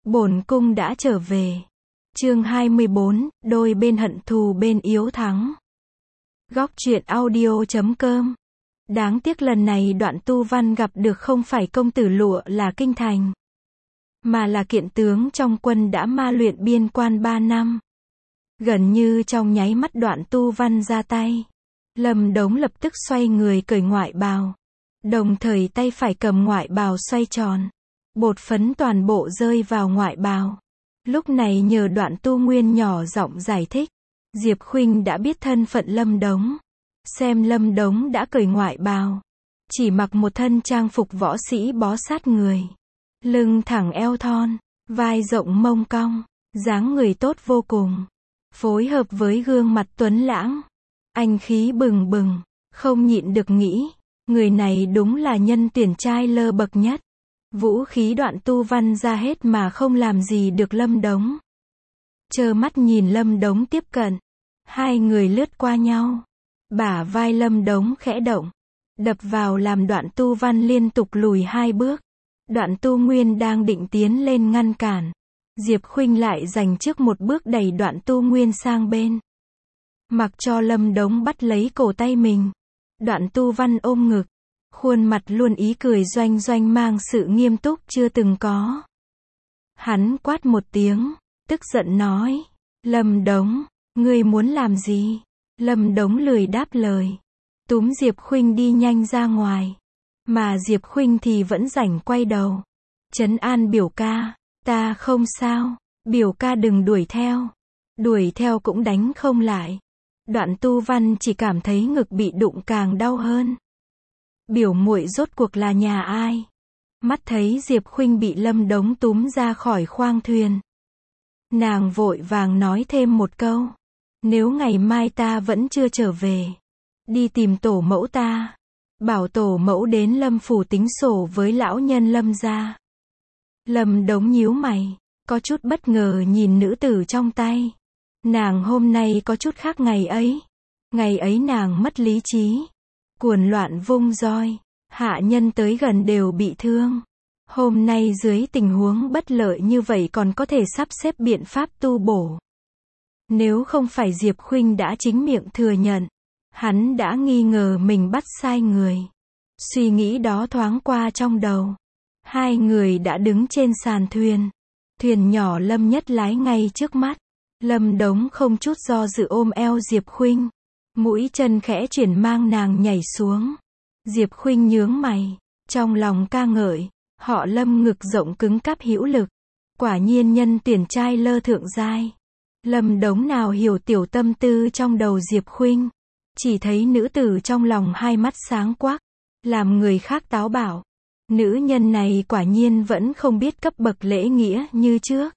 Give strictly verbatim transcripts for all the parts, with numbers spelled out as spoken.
Bổn cung đã trở về. Chương hai mươi bốn, đôi bên hận thù bên yếu thắng. Góc truyện audio chấm com. Đáng tiếc lần này Đoạn Tu Văn gặp được không phải công tử lụa là kinh thành, mà là kiện tướng trong quân đã ma luyện biên quan ba năm. Gần như trong nháy mắt Đoạn Tu Văn ra tay, Lâm Đống lập tức xoay người cởi ngoại bào, đồng thời tay phải cầm ngoại bào xoay tròn, bột phấn toàn bộ rơi vào ngoại bào. Lúc này nhờ Đoạn Tu Nguyên nhỏ giọng giải thích, Diệp Khuynh đã biết thân phận Lâm Đống, xem Lâm Đống đã cởi ngoại bào, chỉ mặc một thân trang phục võ sĩ bó sát người, lưng thẳng eo thon, vai rộng mông cong, dáng người tốt vô cùng, phối hợp với gương mặt tuấn lãng, anh khí bừng bừng, không nhịn được nghĩ, người này đúng là nhân tuyển trai lơ bậc nhất. Vũ khí Đoạn Tu Văn ra hết mà không làm gì được Lâm Đống. Trơ mắt nhìn Lâm Đống tiếp cận, hai người lướt qua nhau, bả vai Lâm Đống khẽ động, đập vào làm Đoạn Tu Văn liên tục lùi hai bước. Đoạn Tu Nguyên đang định tiến lên ngăn cản, Diệp Khuynh lại giành trước một bước đẩy Đoạn Tu Nguyên sang bên, mặc cho Lâm Đống bắt lấy cổ tay mình. Đoạn Tu Văn ôm ngực, khuôn mặt luôn ý cười doanh doanh mang sự nghiêm túc chưa từng có. Hắn quát một tiếng, tức giận nói, Lâm Đống, ngươi muốn làm gì? Lâm Đống lười đáp lời, túm Diệp Khuynh đi nhanh ra ngoài, mà Diệp Khuynh thì vẫn rảnh quay đầu, trấn an biểu ca, ta không sao, biểu ca đừng đuổi theo, đuổi theo cũng đánh không lại. Đoạn Tu Văn chỉ cảm thấy ngực bị đụng càng đau hơn. Biểu muội rốt cuộc là nhà ai? Mắt thấy Diệp Khuynh bị Lâm Đống túm ra khỏi khoang thuyền, nàng vội vàng nói thêm một câu, nếu ngày mai ta vẫn chưa trở về, đi tìm tổ mẫu ta, bảo tổ mẫu đến Lâm phủ tính sổ với lão nhân Lâm gia. Lâm Đống nhíu mày, có chút bất ngờ nhìn nữ tử trong tay. Nàng hôm nay có chút khác ngày ấy. Ngày ấy nàng mất lý trí, cuồng loạn vung roi, hạ nhân tới gần đều bị thương. Hôm nay dưới tình huống bất lợi như vậy còn có thể sắp xếp biện pháp tu bổ. Nếu không phải Diệp Khuynh đã chính miệng thừa nhận, hắn đã nghi ngờ mình bắt sai người. Suy nghĩ đó thoáng qua trong đầu. Hai người đã đứng trên sàn thuyền. Thuyền nhỏ Lâm Nhất lái ngay trước mắt. Lâm Đống không chút do dự ôm eo Diệp Khuynh, mũi chân khẽ chuyển mang nàng nhảy xuống. Diệp Khuynh nhướng mày, trong lòng ca ngợi, họ Lâm ngực rộng cứng cáp hữu lực, quả nhiên nhân tuyển trai lơ thượng giai. Lâm Đống nào hiểu tiểu tâm tư trong đầu Diệp Khuynh, chỉ thấy nữ tử trong lòng hai mắt sáng quắc, làm người khác táo bạo. Nữ nhân này quả nhiên vẫn không biết cấp bậc lễ nghĩa như trước.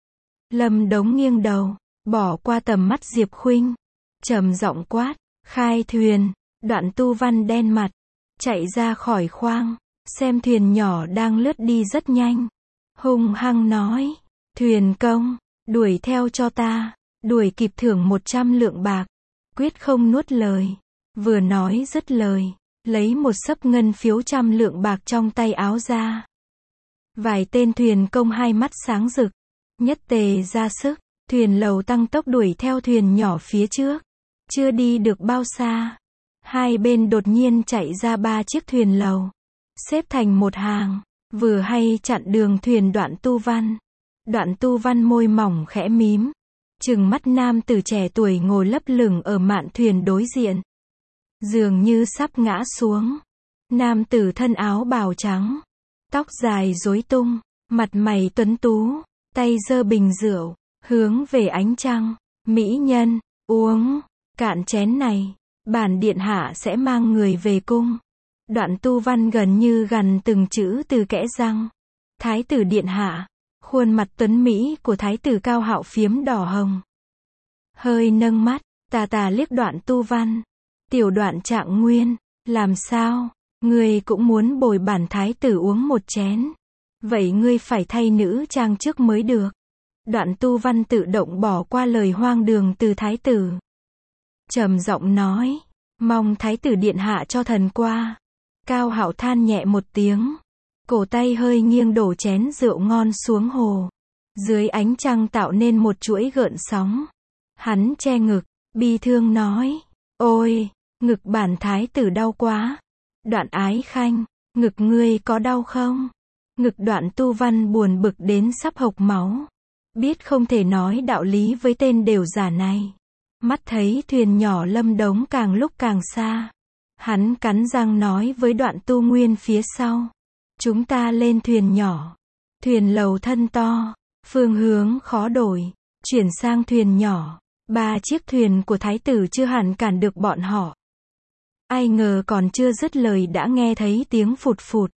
Lâm Đống nghiêng đầu, bỏ qua tầm mắt Diệp Khuynh, trầm giọng quát, khai thuyền. Đoạn Tu Văn đen mặt, chạy ra khỏi khoang, xem thuyền nhỏ đang lướt đi rất nhanh, hung hăng nói, thuyền công, đuổi theo cho ta, đuổi kịp thưởng một trăm lượng bạc, quyết không nuốt lời. Vừa nói dứt lời, lấy một xấp ngân phiếu trăm lượng bạc trong tay áo ra. Vài tên thuyền công hai mắt sáng rực, nhất tề ra sức, thuyền lầu tăng tốc đuổi theo thuyền nhỏ phía trước. Chưa đi được bao xa, hai bên đột nhiên chạy ra ba chiếc thuyền lầu, xếp thành một hàng, vừa hay chặn đường thuyền Đoạn Tu Văn. Đoạn Tu Văn môi mỏng khẽ mím, trừng mắt nam tử trẻ tuổi ngồi lấp lửng ở mạn thuyền đối diện, dường như sắp ngã xuống. Nam tử thân áo bào trắng, tóc dài rối tung, mặt mày tuấn tú, tay giơ bình rượu, hướng về ánh trăng, mỹ nhân, uống cạn chén này, bản điện hạ sẽ mang người về cung. Đoạn Tu Văn gần như gằn từng chữ từ kẽ răng. Thái tử điện hạ, khuôn mặt tuấn mỹ của thái tử Cao Hạo phiếm đỏ hồng. Hơi nâng mắt, tà tà liếc Đoạn Tu Văn. Tiểu Đoạn Trạng Nguyên, làm sao, ngươi cũng muốn bồi bản thái tử uống một chén. Vậy ngươi phải thay nữ trang trước mới được. Đoạn Tu Văn tự động bỏ qua lời hoang đường từ thái tử, trầm giọng nói, mong thái tử điện hạ cho thần qua. Cao Hạo than nhẹ một tiếng, cổ tay hơi nghiêng đổ chén rượu ngon xuống hồ. dưới ánh trăng tạo nên một chuỗi gợn sóng. Hắn che ngực, bi thương nói, ôi, ngực bản thái tử đau quá. Đoạn Ái Khanh, ngực ngươi có đau không? Ngực Đoạn Tu Văn buồn bực đến sắp hộc máu. Biết không thể nói đạo lý với tên đều giả này. Mắt thấy thuyền nhỏ Lâm Đống càng lúc càng xa. Hắn cắn răng nói với Đoạn Tu Nguyên phía sau. Chúng ta lên thuyền nhỏ. Thuyền lầu thân to, phương hướng khó đổi, chuyển sang thuyền nhỏ. Ba chiếc thuyền của thái tử chưa hẳn cản được bọn họ. Ai ngờ còn chưa dứt lời đã nghe thấy tiếng phụt phụt.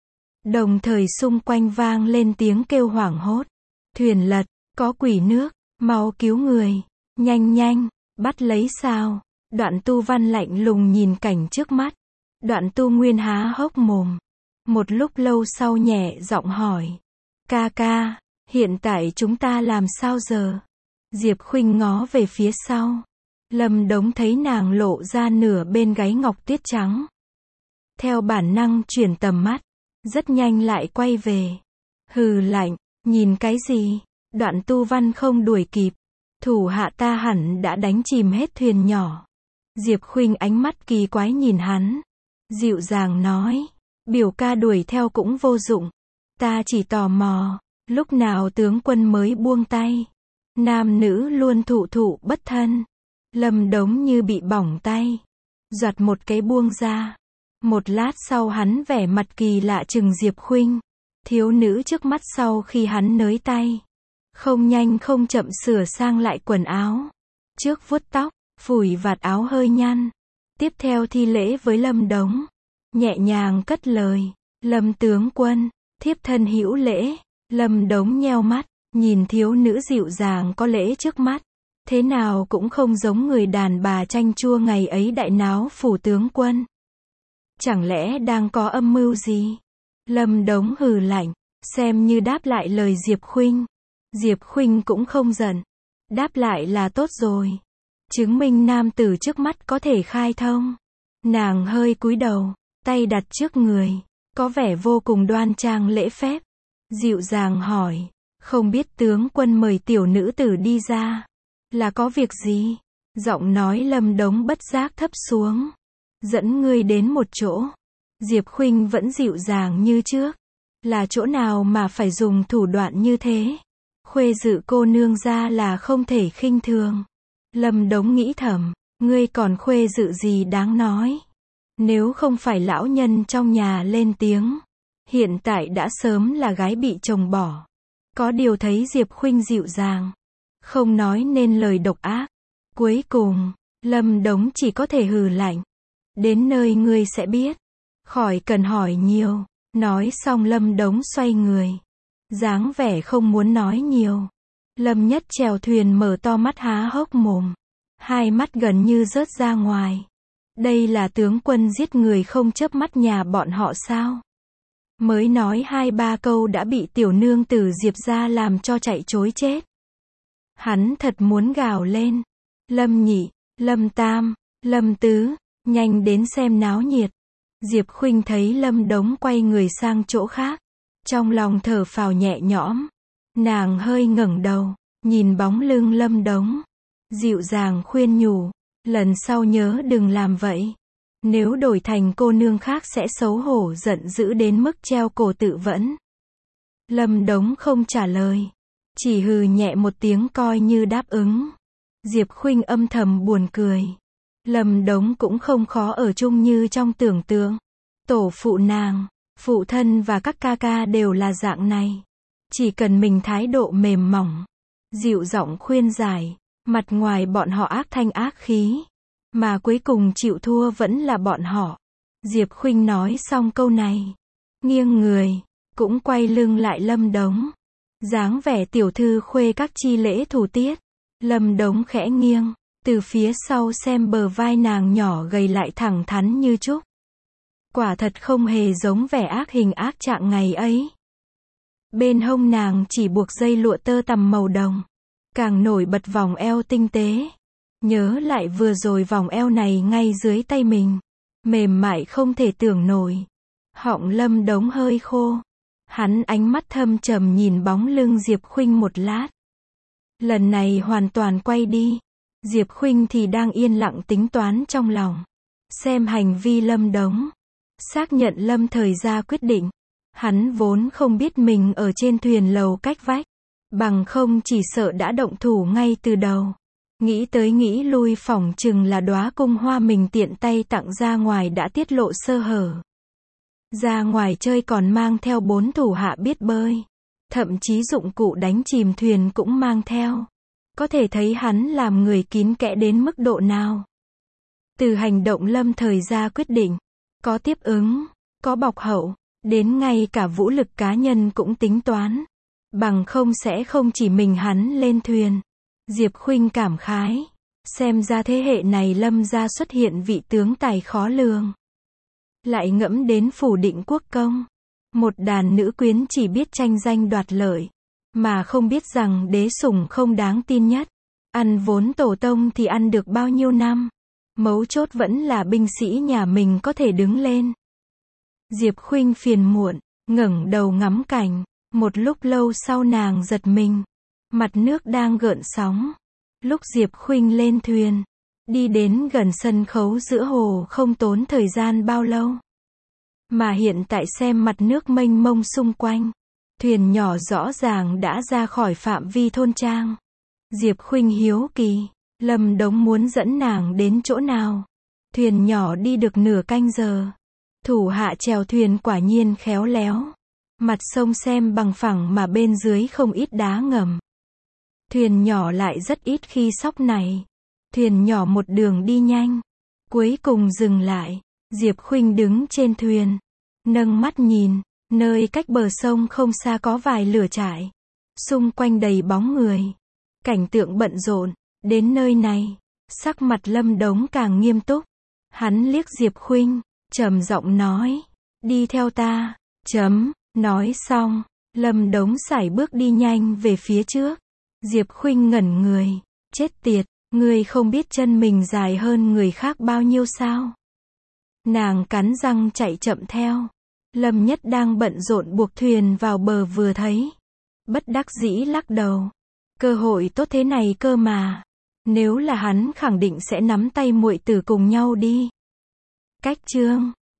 Đồng thời xung quanh vang lên tiếng kêu hoảng hốt. Thuyền lật, có quỷ nước, mau cứu người, nhanh nhanh, bắt lấy sao. Đoạn Tu Văn lạnh lùng nhìn cảnh trước mắt. Đoạn Tu Nguyên há hốc mồm. Một lúc lâu sau nhẹ giọng hỏi. Ca ca, hiện tại chúng ta làm sao giờ? Diệp Khuynh ngó về phía sau. Lâm Đống thấy nàng lộ ra nửa bên gáy ngọc tuyết trắng. Theo bản năng chuyển tầm mắt, rất nhanh lại quay về. Hừ lạnh, nhìn cái gì? Đoạn Tu Văn không đuổi kịp. Thủ hạ ta hẳn đã đánh chìm hết thuyền nhỏ. Diệp Khuynh ánh mắt kỳ quái nhìn hắn. Dịu dàng nói, biểu ca đuổi theo cũng vô dụng. Ta chỉ tò mò, lúc nào tướng quân mới buông tay. Nam nữ luôn thụ thụ bất thân. Lâm Đống như bị bỏng tay. Giọt một cái buông ra. Một lát sau hắn vẻ mặt kỳ lạ chừng Diệp Khuynh. Thiếu nữ trước mắt sau khi hắn nới tay. Không nhanh không chậm sửa sang lại quần áo. Trước vuốt tóc, phủi vạt áo hơi nhăn. Tiếp theo thi lễ với Lâm Đống. Nhẹ nhàng cất lời. Lâm tướng quân, thiếp thân hữu lễ. Lâm Đống nheo mắt, nhìn thiếu nữ dịu dàng có lễ trước mắt. Thế nào cũng không giống người đàn bà chanh chua ngày ấy đại náo phủ tướng quân. Chẳng lẽ đang có âm mưu gì? Lâm Đống hừ lạnh, xem như đáp lại lời Diệp Khuynh. Diệp Khuynh cũng không giận. Đáp lại là tốt rồi. Chứng minh nam tử trước mắt có thể khai thông. Nàng hơi cúi đầu, tay đặt trước người. Có vẻ vô cùng đoan trang lễ phép. Dịu dàng hỏi, không biết tướng quân mời tiểu nữ tử đi ra. Là có việc gì? Giọng nói Lâm Đống bất giác thấp xuống. Dẫn ngươi đến một chỗ. Diệp Khuynh vẫn dịu dàng như trước. Là chỗ nào mà phải dùng thủ đoạn như thế? Khuê dự cô nương ra là không thể khinh thường. Lâm Đống nghĩ thầm, ngươi còn khuê dự gì đáng nói. Nếu không phải lão nhân trong nhà lên tiếng, hiện tại đã sớm là gái bị chồng bỏ. Có điều thấy Diệp Khuynh dịu dàng, không nói nên lời độc ác. Cuối cùng, Lâm Đống chỉ có thể hừ lạnh. Đến nơi ngươi sẽ biết. Khỏi cần hỏi nhiều. Nói xong Lâm Đống xoay người. Dáng vẻ không muốn nói nhiều. Lâm Nhất chèo thuyền mở to mắt há hốc mồm. Hai mắt gần như rớt ra ngoài. Đây là tướng quân giết người không chớp mắt nhà bọn họ sao? Mới nói hai ba câu đã bị tiểu nương tử Diệp gia làm cho chạy trối chết. Hắn thật muốn gào lên. Lâm nhị, Lâm tam, Lâm tứ, nhanh đến xem náo nhiệt. Diệp Khuynh thấy Lâm Đống quay người sang chỗ khác. Trong lòng thở phào nhẹ nhõm. Nàng hơi ngẩng đầu, nhìn bóng lưng Lâm Đống. Dịu dàng khuyên nhủ, lần sau nhớ đừng làm vậy. Nếu đổi thành cô nương khác sẽ xấu hổ giận dữ đến mức treo cổ tự vẫn. Lâm Đống không trả lời. Chỉ hừ nhẹ một tiếng coi như đáp ứng. Diệp Khuynh âm thầm buồn cười. Lâm Đống cũng không khó ở chung như trong tưởng tượng. Tổ phụ nàng, phụ thân và các ca ca đều là dạng này. Chỉ cần mình thái độ mềm mỏng, dịu giọng khuyên giải, mặt ngoài bọn họ ác thanh ác khí, mà cuối cùng chịu thua vẫn là bọn họ. Diệp Khuynh nói xong câu này, nghiêng người, cũng quay lưng lại Lâm Đống. Dáng vẻ tiểu thư khuê các chi lễ thủ tiết. Lâm Đống khẽ nghiêng, từ phía sau xem bờ vai nàng nhỏ gầy lại thẳng thắn như trúc. Quả thật không hề giống vẻ ác hình ác trạng ngày ấy. Bên hông nàng chỉ buộc dây lụa tơ tằm màu đồng. Càng nổi bật vòng eo tinh tế. Nhớ lại vừa rồi vòng eo này ngay dưới tay mình. Mềm mại không thể tưởng nổi. Họng Lâm Đống hơi khô. Hắn ánh mắt thâm trầm nhìn bóng lưng Diệp Khuynh một lát. Lần này hoàn toàn quay đi. Diệp Khuynh thì đang yên lặng tính toán trong lòng. Xem hành vi Lâm Đống. Xác nhận Lâm Thời ra quyết định. Hắn vốn không biết mình ở trên thuyền lầu cách vách. Bằng không chỉ sợ đã động thủ ngay từ đầu. Nghĩ tới nghĩ lui phỏng chừng là đóa cung hoa mình tiện tay tặng ra ngoài đã tiết lộ sơ hở. Ra ngoài chơi còn mang theo bốn thủ hạ biết bơi. Thậm chí dụng cụ đánh chìm thuyền cũng mang theo. Có thể thấy hắn làm người kín kẽ đến mức độ nào. Từ hành động Lâm Thời ra quyết định. Có tiếp ứng, có bọc hậu, đến ngay cả vũ lực cá nhân cũng tính toán. Bằng không sẽ không chỉ mình hắn lên thuyền. Diệp Khuynh cảm khái. Xem ra thế hệ này Lâm gia xuất hiện vị tướng tài khó lường. Lại ngẫm đến phủ Định Quốc công. Một đàn nữ quyến chỉ biết tranh danh đoạt lợi. Mà không biết rằng đế sủng không đáng tin nhất. Ăn vốn tổ tông thì ăn được bao nhiêu năm. Mấu chốt vẫn là binh sĩ nhà mình có thể đứng lên. Diệp Khuynh phiền muộn, ngẩng đầu ngắm cảnh. Một lúc lâu sau nàng giật mình. Mặt nước đang gợn sóng. Lúc Diệp Khuynh lên thuyền, đi đến gần sân khấu giữa hồ không tốn thời gian bao lâu. Mà hiện tại xem mặt nước mênh mông xung quanh. Thuyền nhỏ rõ ràng đã ra khỏi phạm vi thôn trang. Diệp Khuynh hiếu kỳ, Lâm Đống muốn dẫn nàng đến chỗ nào. Thuyền nhỏ đi được nửa canh giờ. Thủ hạ chèo thuyền quả nhiên khéo léo. Mặt sông xem bằng phẳng mà bên dưới không ít đá ngầm. Thuyền nhỏ lại rất ít khi sóc này. Thuyền nhỏ một đường đi nhanh. Cuối cùng dừng lại. Diệp Khuynh đứng trên thuyền. Nâng mắt nhìn. Nơi cách bờ sông không xa có vài lửa trại. Xung quanh đầy bóng người. Cảnh tượng bận rộn. Đến nơi này. Sắc mặt Lâm Đống càng nghiêm túc. Hắn liếc Diệp Khuynh. Trầm giọng nói. Đi theo ta. Chấm. Nói xong. Lâm Đống sải bước đi nhanh về phía trước. Diệp Khuynh ngẩn người. Chết tiệt, ngươi không biết chân mình dài hơn người khác bao nhiêu sao? Nàng cắn răng chạy chậm theo. Lâm Nhất đang bận rộn buộc thuyền vào bờ vừa thấy. Bất đắc dĩ lắc đầu. Cơ hội tốt thế này cơ mà. Nếu là hắn khẳng định sẽ nắm tay muội tử cùng nhau đi. Cách chương